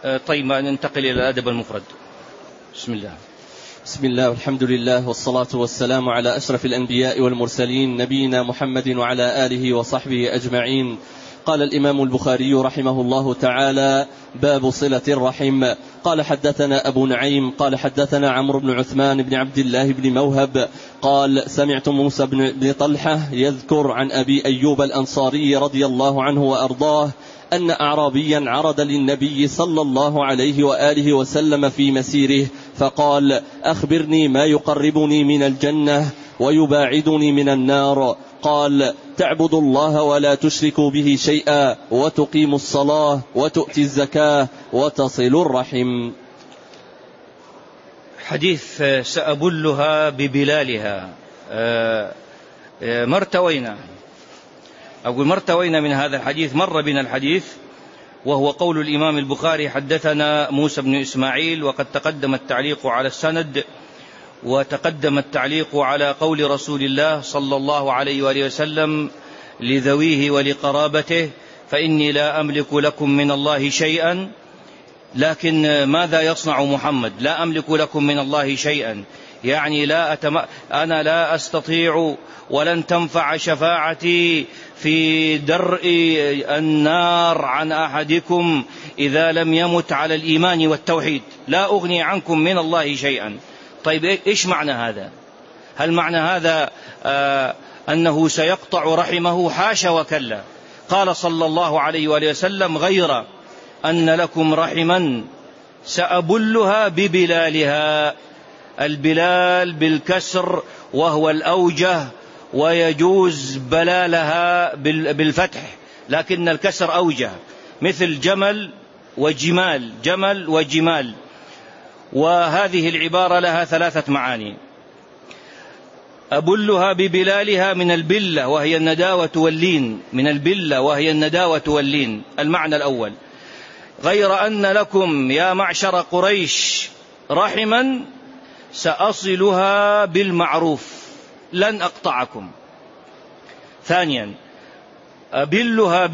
طيب ما ننتقل إلى الأدب المفرد. بسم الله. بسم الله والحمد لله والصلاة والسلام على أشرف الأنبياء والمرسلين نبينا محمد وعلى آله وصحبه أجمعين. قال الإمام البخاري رحمه الله تعالى: باب صلة الرحم. قال حدثنا أبو نعيم قال حدثنا عمرو بن عثمان بن عبد الله بن موهب قال سمعت موسى بن طلحة يذكر عن أبي أيوب الأنصاري رضي الله عنه وأرضاه أن أعرابيا عرض للنبي صلى الله عليه وآله وسلم في مسيره فقال: أخبرني ما يقربني من الجنة ويباعدني من النار. قال: تعبد الله ولا تشرك به شيئا وتقيم الصلاة وتؤتي الزكاة وتصل الرحم. حديث سأبلها ببلالها. مرتوينا من هذا الحديث، مر بنا الحديث، وهو قول الإمام البخاري: حدثنا موسى بن إسماعيل، وقد تقدم التعليق على السند، وتقدم التعليق على قول رسول الله صلى الله عليه وآله وسلم لذويه ولقرابته: فإني لا أملك لكم من الله شيئا. لكن ماذا يصنع محمد؟ لا أملك لكم من الله شيئا، يعني أنا لا أستطيع ولن تنفع شفاعتي في درء النار عن أحدكم إذا لم يمت على الإيمان والتوحيد، لا أغني عنكم من الله شيئا. طيب إيش معنى هذا؟ هل معنى هذا أنه سيقطع رحمه؟ حاشا وكلا. قال صلى الله عليه وآله وسلم: غير أن لكم رحما سأبلها ببلالها. البلال بالكسر وهو الأوجه، ويجوز بلالها بالفتح، لكن الكسر أوجه، مثل جمل وجمال، جمل وجمال. وهذه العبارة لها ثلاثة معاني: أبلها ببلالها من البلة وهي النداوة واللين، من البلة وهي النداوة واللين. المعنى الأول: غير أن لكم يا معشر قريش رحما سأصلها بالمعروف لن أقطعكم. ثانيا: أبلها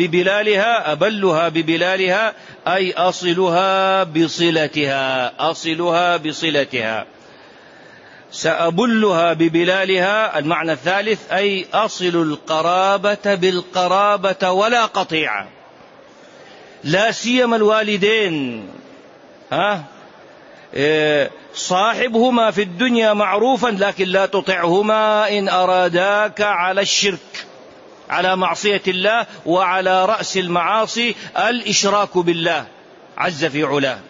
ببلالها أي أصلها بصلتها، أصلها بصلتها. سأبلها ببلالها المعنى الثالث: أي أصل القرابة بالقرابة ولا قطيعة، لا سيما الوالدين. صاحبهما في الدنيا معروفا، لكن لا تطعهما إن أراداك على الشرك، على معصية الله، وعلى رأس المعاصي الإشراك بالله عز في علاه.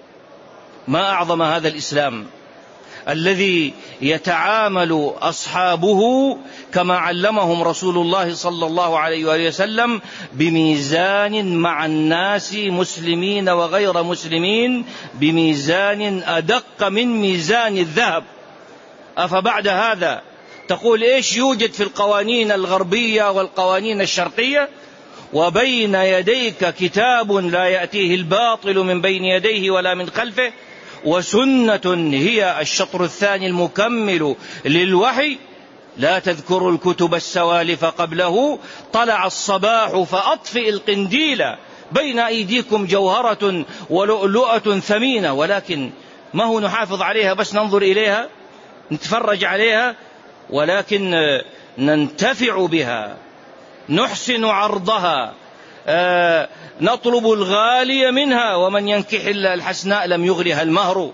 ما أعظم هذا الإسلام الذي يتعامل أصحابه كما علمهم رسول الله صلى الله عليه وآله وسلم، بميزان مع الناس مسلمين وغير مسلمين، بميزان أدق من ميزان الذهب. أفبعد هذا تقول إيش يوجد في القوانين الغربية والقوانين الشرقية؟ وبين يديك كتاب لا يأتيه الباطل من بين يديه ولا من خلفه، وسنة هي الشطر الثاني المكمل للوحي، لا تذكر الكتب السوالف قبله، طلع الصباح فأطفئ القنديل، بين أيديكم جوهرة ولؤلؤة ثمينة، ولكن ما هو نحافظ عليها بس ننظر إليها نتفرج عليها، ولكن ننتفع بها، نحسن عرضها، نطلب الغالي منها، ومن ينكح الحسناء لم يغرها المهر.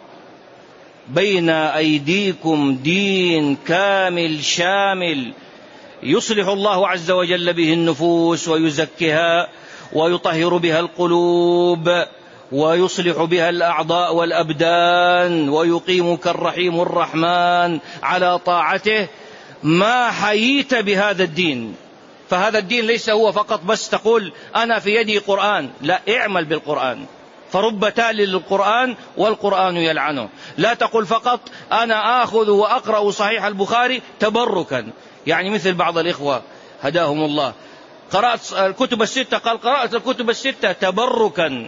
بين أيديكم دين كامل شامل يصلح الله عز وجل به النفوس ويزكها ويطهر بها القلوب ويصلح بها الأعضاء والأبدان، ويقيمك الرحيم الرحمن على طاعته. ما حييت بهذا الدين، فهذا الدين ليس هو فقط بس تقول أنا في يدي قرآن، لا، اعمل بالقرآن، فرب تال للقرآن والقرآن يلعنه. لا تقول فقط أنا آخذ وأقرأ صحيح البخاري تبركا، يعني مثل بعض الإخوة هداهم الله، قرأت الكتب الستة، قال قرأت الكتب الستة تبركا،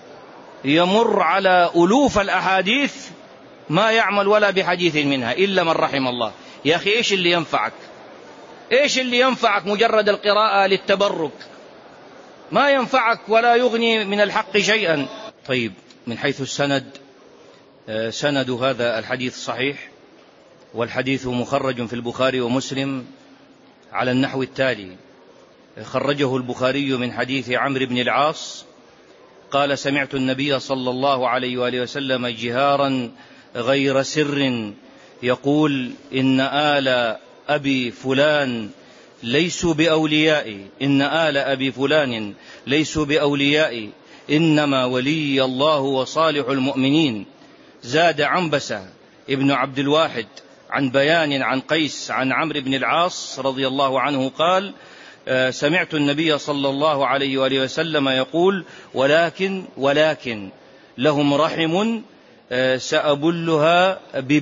يمر على ألوف الأحاديث ما يعمل ولا بحديث منها إلا من رحم الله. يا أخي إيش اللي ينفعك؟ إيش اللي ينفعك مجرد القراءة للتبرك؟ ما ينفعك ولا يغني من الحق شيئا. طيب، من حيث السند، سند هذا الحديث صحيح، والحديث مخرج في البخاري ومسلم على النحو التالي: خرجه البخاري من حديث عمرو بن العاص قال: سمعت النبي صلى الله عليه وآله وسلم جهارا غير سر يقول: إن آل أبي فلان ليسوا بأوليائي، إن آل أبي فلان ليسوا بأوليائي، إنما ولي الله وصالح المؤمنين. زاد عنبسة ابن عبد الواحد عن بيان عن قيس عن عمرو بن العاص رضي الله عنه قال: سمعت النبي صلى الله عليه وآله وسلم يقول: ولكن لهم رحم سأبلها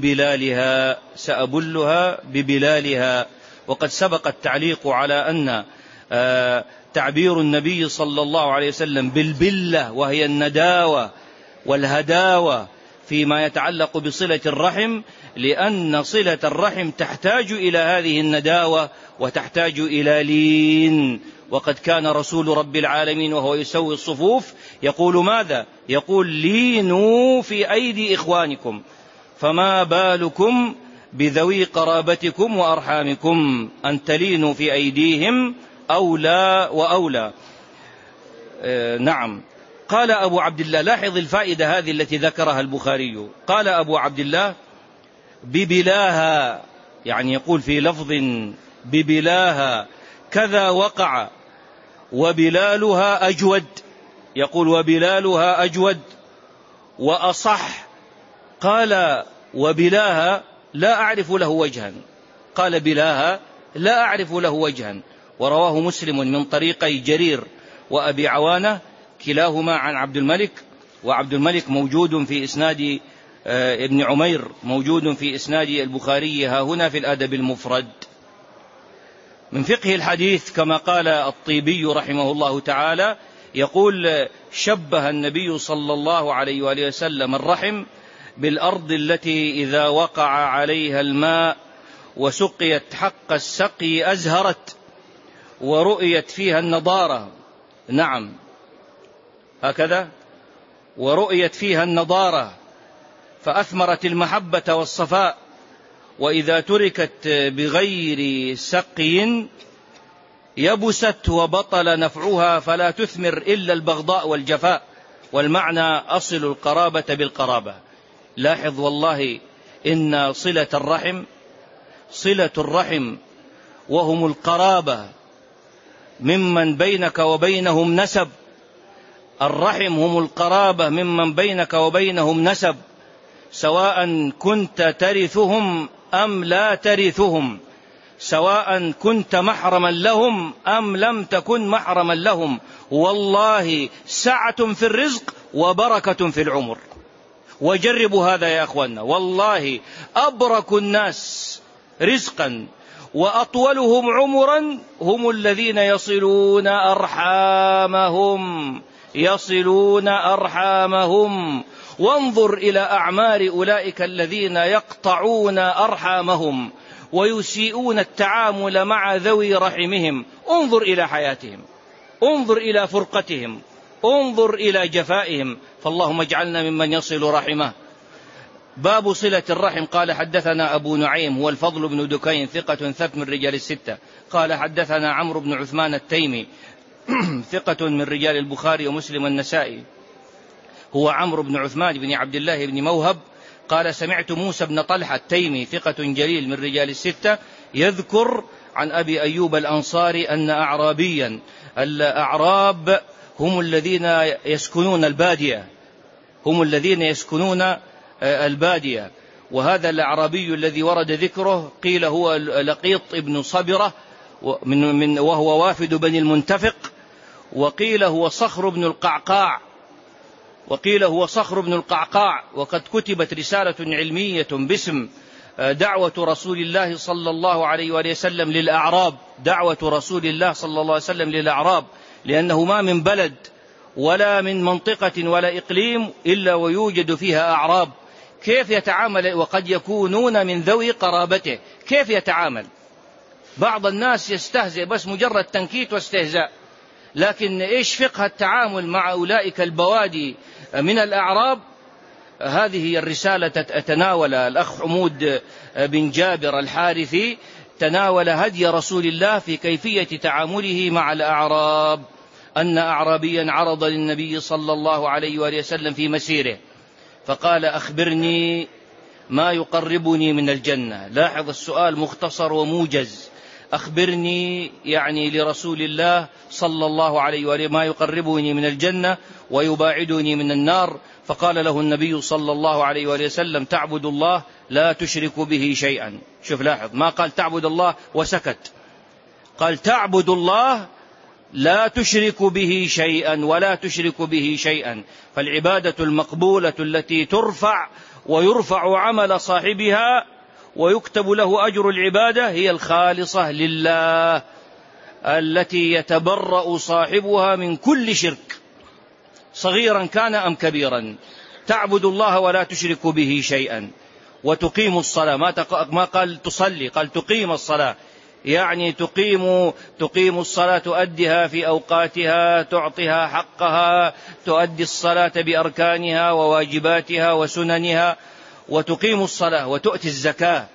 ببلالها. وقد سبق التعليق على أن تعبير النبي صلى الله عليه وسلم بالبلة وهي النداوة والهداوة فيما يتعلق بصلة الرحم، لأن صلة الرحم تحتاج إلى هذه النداوة وتحتاج إلى لين. وقد كان رسول رب العالمين وهو يسوي الصفوف يقول ماذا؟ يقول: لينوا في أيدي إخوانكم، فما بالكم بذوي قرابتكم وأرحامكم، أن تلينوا في أيديهم أولى وأولى. نعم. قال أبو عبد الله، لاحظ الفائدة هذه التي ذكرها البخاري، قال أبو عبد الله: ببلاها، يعني يقول في لفظ ببلاها كذا وقع، وبلالها أجود، يقول وبلالها أجود وأصح. قال: وبلاها لا أعرف له وجها، قال: بلاها لا أعرف له وجها. ورواه مسلم من طريقي جرير وأبي عوانة كلاهما عن عبد الملك، وعبد الملك موجود في إسناد ابن عمير، موجود في إسناد البخاري ها هنا في الأدب المفرد. من فقه الحديث كما قال الطيبي رحمه الله تعالى، يقول: شبه النبي صلى الله عليه وآله وسلم الرحم بالأرض التي إذا وقع عليها الماء وسقيت حق السقي أزهرت ورؤيت فيها النضارة. نعم، هكذا، ورؤيت فيها النضارة فأثمرت المحبة والصفاء، وإذا تركت بغير سقي يبست وبطل نفعها فلا تثمر إلا البغضاء والجفاء. والمعنى: أصل القرابة بالقرابة. لاحظ والله إن صلة الرحم وهم القرابة ممن بينك وبينهم نسب، الرحم هم القرابة ممن بينك وبينهم نسب، سواء كنت ترثهم أم لا ترثهم، سواء كنت محرما لهم أم لم تكن محرما لهم. والله سعة في الرزق وبركة في العمر. وجربوا هذا يا أخوانا، والله أبرك الناس رزقا وأطولهم عمرا هم الذين يصلون أرحامهم. وانظر إلى أعمار أولئك الذين يقطعون أرحامهم ويسيئون التعامل مع ذوي رحمهم. انظر إلى حياتهم، انظر إلى فرقتهم، انظر إلى جفائهم. فاللهم اجعلنا ممن يصل رحمه. باب صلة الرحم. قال: حدثنا أبو نعيم هو الفضل بن دكين ثقة ثبت من رجال الستة. قال: حدثنا عمرو بن عثمان التيمي ثقة من رجال البخاري ومسلم والنسائي، هو عمرو بن عثمان بن عبد الله بن موهب. قال: سمعت موسى بن طلحة التيمي ثقة جليل من رجال الستة يذكر عن أبي أيوب الأنصاري أن أعرابيا، الأعراب هم الذين يسكنون البادية، وهذا الأعرابي الذي ورد ذكره قيل هو لقيط ابن صبرة وهو وافد بني المنتفق، وقيل هو صخر بن القعقاع، وقد كتبت رسالة علمية باسم دعوة رسول الله صلى الله عليه وآله وسلم للأعراب، دعوة رسول الله صلى الله عليه وسلم للأعراب، لأنه ما من بلد ولا من منطقة ولا إقليم إلا ويوجد فيها أعراب. كيف يتعامل؟ وقد يكونون من ذوي قرابته. كيف يتعامل؟ بعض الناس يستهزئ، بس مجرد تنكيت واستهزاء، لكن إيش فقه التعامل مع أولئك البوادي من الأعراب. هذه هي الرسالة تناول الأخ حمود بن جابر الحارثي، تناول هدي رسول الله في كيفية تعامله مع الأعراب. أن أعرابيا عرض للنبي صلى الله عليه وآله وسلم في مسيره فقال: أخبرني ما يقربني من الجنة. لاحظ السؤال مختصر وموجز، أخبرني يعني لرسول الله صلى الله عليه وآله ما يقربني من الجنة ويباعدني من النار. فقال له النبي صلى الله عليه وآله وسلم: تعبد الله لا تشرك به شيئا. شوف لاحظ، ما قال تعبد الله وسكت، قال تعبد الله لا تشرك به شيئا ولا تشرك به شيئا. فالعبادة المقبولة التي ترفع ويرفع عمل صاحبها ويكتب له أجر العبادة هي الخالصة لله، التي يتبرأ صاحبها من كل شرك صغيرا كان أم كبيرا. تعبد الله ولا تشرك به شيئا وتقيم الصلاة. ما قال تصلي، قال تقيم الصلاة، يعني تقيم الصلاة، تؤديها في أوقاتها، تعطيها حقها، تؤدي الصلاة بأركانها وواجباتها وسننها، وتقيم الصلاة وتؤتي الزكاة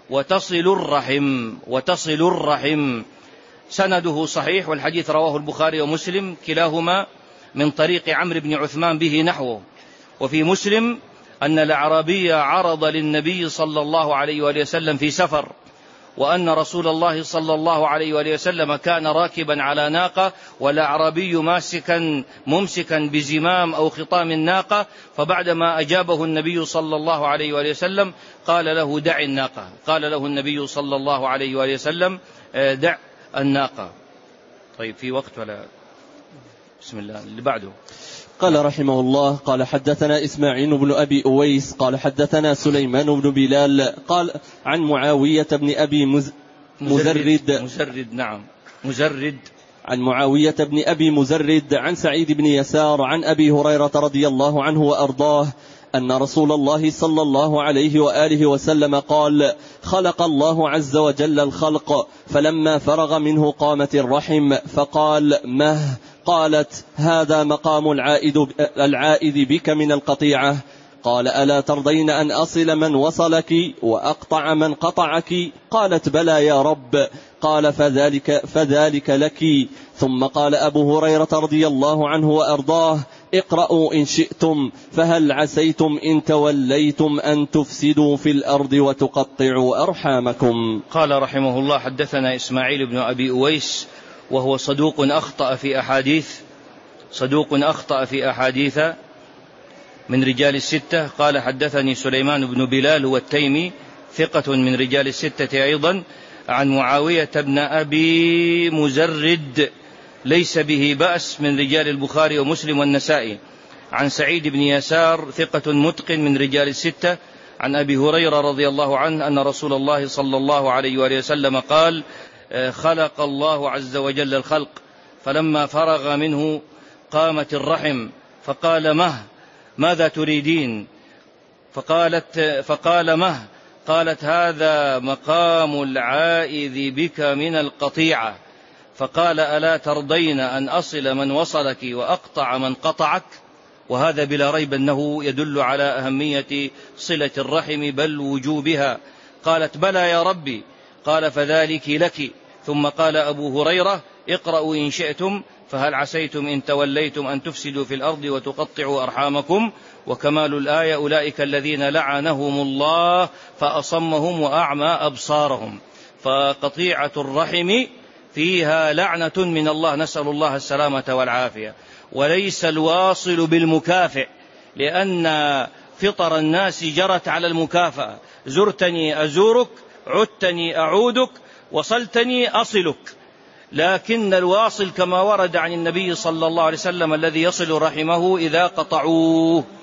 وتصل الرحم. سنده صحيح، والحديث رواه البخاري ومسلم كلاهما من طريق عمرو بن عثمان به نحوه. وفي مسلم أن الأعرابي عرض للنبي صلى الله عليه وآله وسلم في سفر، وأن رسول الله صلى الله عليه وآله وسلم كان راكبا على ناقة، والأعرابي ممسكا بزمام أو خطام الناقة. فبعدما أجابه النبي صلى الله عليه وآله وسلم قال له: دع الناقة. قال له النبي صلى الله عليه وآله وسلم: دع الناقة. طيب، في وقت ولا؟ بسم الله، اللي بعده. قال رحمه الله: قال حدثنا إسماعيل بن أبي أويس قال حدثنا سليمان بن بلال قال عن معاوية بن أبي مزرد عن معاوية بن أبي مزرد عن سعيد بن يسار عن أبي هريرة رضي الله عنه وأرضاه أن رسول الله صلى الله عليه وآله وسلم قال: خلق الله عز وجل الخلق، فلما فرغ منه قامت الرحم، فقال: مه؟ قالت: هذا مقام العائد بك من القطيعة. قال: ألا ترضين أن أصل من وصلك وأقطع من قطعك؟ قالت: بلى يا رب. قال: فذلك لك. ثم قال أبو هريرة رضي الله عنه وأرضاه: اقرأوا إن شئتم، فهل عسيتم إن توليتم أن تفسدوا في الأرض وتقطعوا أرحامكم. قال رحمه الله: حدثنا إسماعيل بن أبي أويس، وهو صدوق أخطأ في أحاديث من رجال الستة. قال: حدثني سليمان بن بلال والتيمي ثقة من رجال الستة أيضا، عن معاوية بن أبي مزرد ليس به بأس من رجال البخاري ومسلم والنسائي، عن سعيد بن يسار ثقة متقن من رجال الستة، عن أبي هريرة رضي الله عنه أن رسول الله صلى الله عليه وآله وسلم قال: خلق الله عز وجل الخلق، فلما فرغ منه قامت الرحم، فقال: ماذا تريدين؟ فقال: مه؟ قالت: هذا مقام العائذ بك من القطيعة. فقال: ألا ترضين أن أصل من وصلك وأقطع من قطعك؟ وهذا بلا ريب أنه يدل على أهمية صلة الرحم بل وجوبها. قالت: بلى يا ربي. قال: فذلك لك. ثم قال أبو هريرة: اقرأوا إن شئتم، فهل عسيتم إن توليتم أن تفسدوا في الأرض وتقطعوا أرحامكم. وكمال الآية: أولئك الذين لعنهم الله فأصمهم وأعمى أبصارهم. فقطيعة الرحم فيها لعنة من الله، نسأل الله السلامة والعافية. وليس الواصل بالمكافئ، لأن فطر الناس جرت على المكافأة: زرتني أزورك، عدتني أعودك، وصلتني أصلك. لكن الواصل كما ورد عن النبي صلى الله عليه وسلم الذي يصل رحمه إذا قطعوه.